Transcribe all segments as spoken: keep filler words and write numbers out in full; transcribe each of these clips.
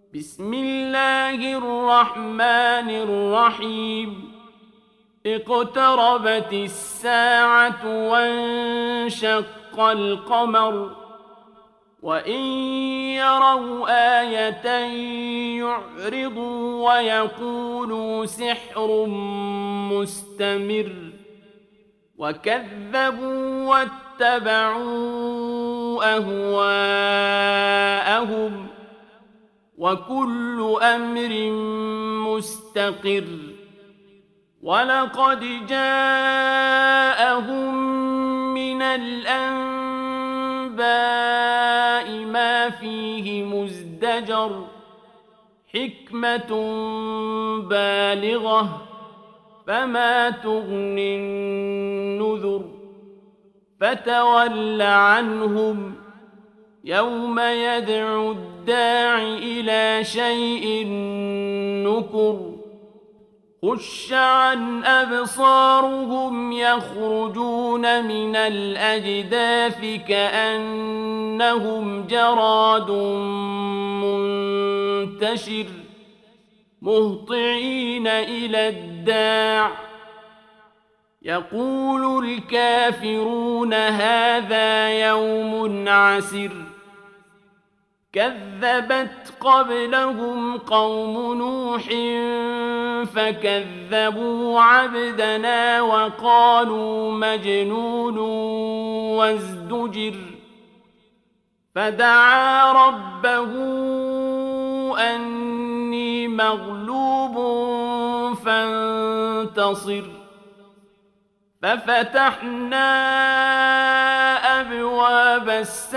بسم الله الرحمن الرحيم اقتربت الساعة وانشق القمر وإن يروا آية يعرضوا ويقولوا سحر مستمر وكذبوا واتبعوا أهواءهم وكل أمر مستقر ولقد جاءهم من الأنباء ما فيه مزدجر حكمة بالغة فما تغني النذر فتول عنهم يوم يدعو الداع إلى شيء نكر خش عن أبصارهم يخرجون من الأجداث كأنهم جراد منتشر مهطعين إلى الداع يقول الكافرون هذا يوم عسر كذبت قبلهم قوم نوح فكذبوا عبدنا وقالوا مجنون وازدجر فدعا ربه أني مغلوب فانتصر ففتحنا أبواب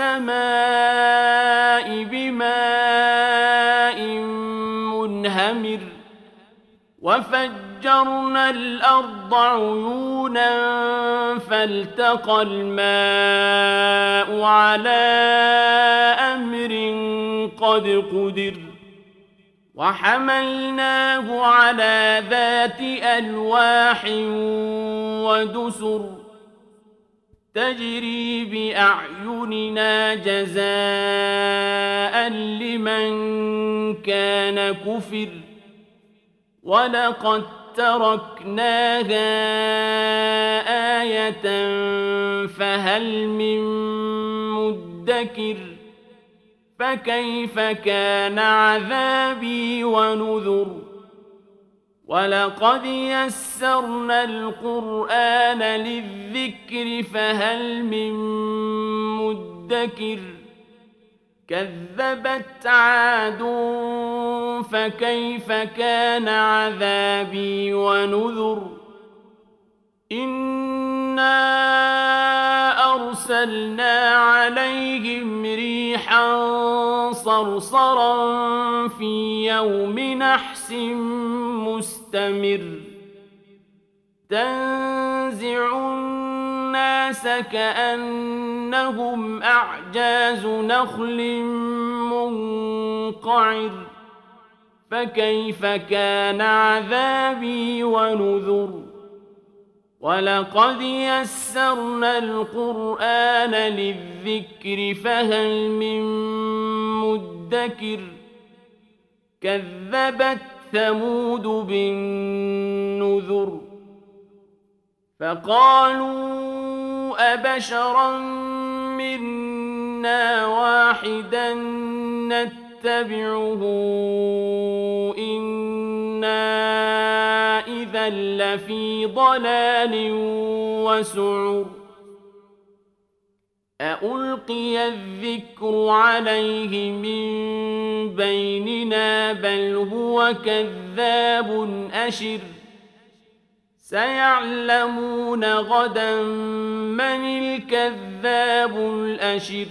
السماء بماء منهمر وفجرنا الأرض عيونا فالتقى الماء على أمر قد قدر وحملناه على ذات ألواح ودسر تجري بأعيننا جزاء لمن كان كفر ولقد تركناها آية فهل من مدكر فكيف كان عذابي ونذر ولقد يسرنا القرآن للذكر فهل من مدكر كذبت عاد فكيف كان عذابي ونذر إنا أرسلنا عليهم ريحا صرصرا في يوم نحس مستمر تنزع الناس كأنهم أعجاز نخل منقعر فكيف كان عذابي ونذر ولقد يسرنا القرآن للذكر فهل من مدكر كذبت ثمود بالنذر فقالوا أبشرا منا واحدا نتبعه إنا إذا لفي ضلال وسعر أألقي الذكر عليه من بيننا بل هو كذاب أشر سيعلمون غدا من الكذاب الأشر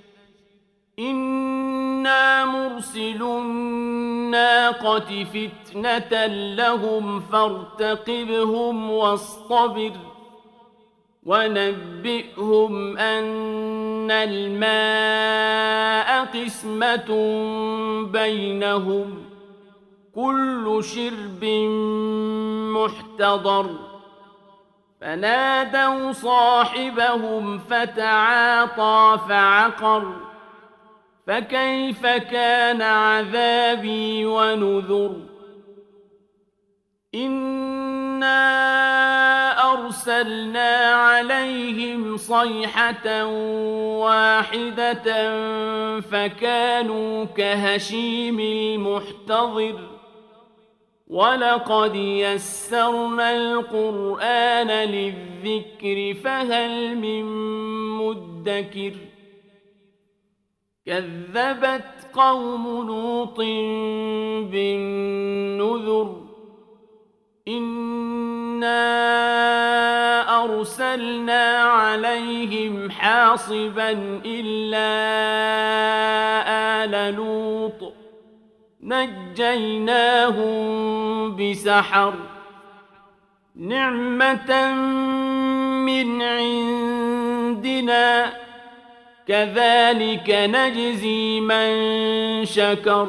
إنا مرسل الناقة فتنة لهم فارتقبهم واصطبر ونبئهم أن الماء قسمة بينهم كل شرب محتضر فنادوا صاحبهم فتعاطى فعقر فكيف كان عذابي ونذر إنا أرسلنا عليهم صيحة واحدة فكانوا كهشيم المحتضر ولقد يسرنا القرآن للذكر فهل من مدكر كذبت قوم لوط بالنذر إنا أرسلنا عليهم حاصبا إلا آل لوط نجيناهم بسحر نعمة من عندنا كذلك نجزي من شكر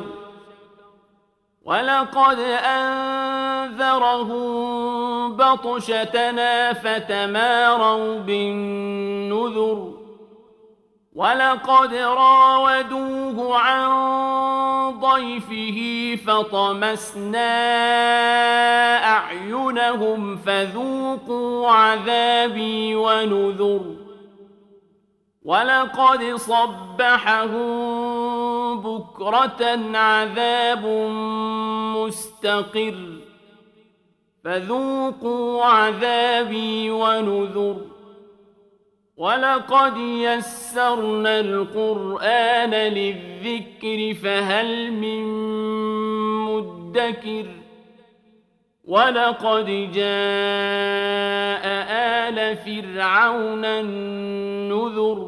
ولقد أنذرهم بطشتنا فتماروا بالنذر ولقد راودوه عن ضيفه فطمسنا أعينهم فذوقوا عذابي ونذر ولقد صبحهم بكرة عذاب مستقر فذوقوا عذابي ونذر ولقد يسرنا القرآن للذكر فهل من مدكر ولقد جاء آل فرعون النذر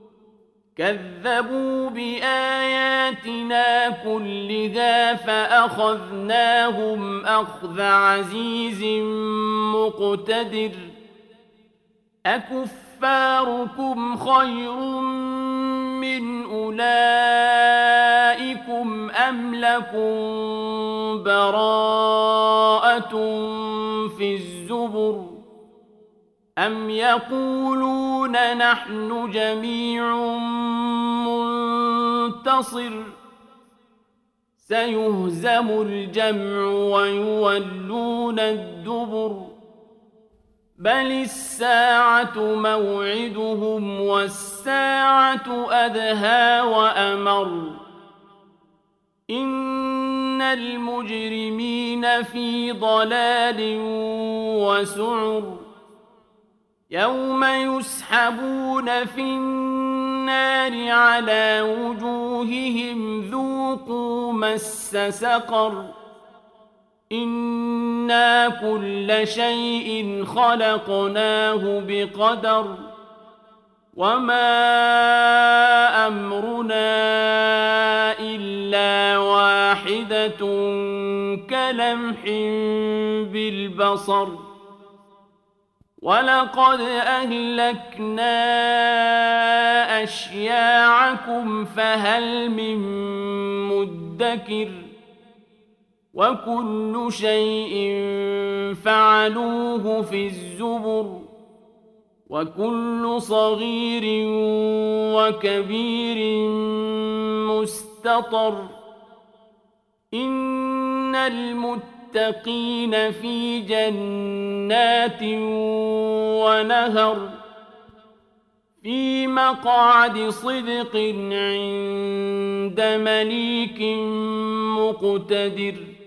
كذبوا بآياتنا كلها فأخذناهم أخذ عزيز مقتدر أكفاركم خير من أولئكم أم لكم براءة في الزبر أم يقولون نحن جميع منتصر سيهزم الجمع ويولون الدبر بل الساعة موعدهم والساعة أدهى وأمر إن المجرمين في ضلال وسعر يوم يسحبون في النار على وجوههم ذوقوا مس سقر إنا كل شيء خلقناه بقدر وما أمرنا إلا واحدة كلمح بالبصر ولقد أهلكنا أشياعكم فهل من مدكر وكل شيء فعلوه في الزبر وكل صغير وكبير مستطر إن المتقين في جنات ونهر في مقعد صدق عند مليك مقتدر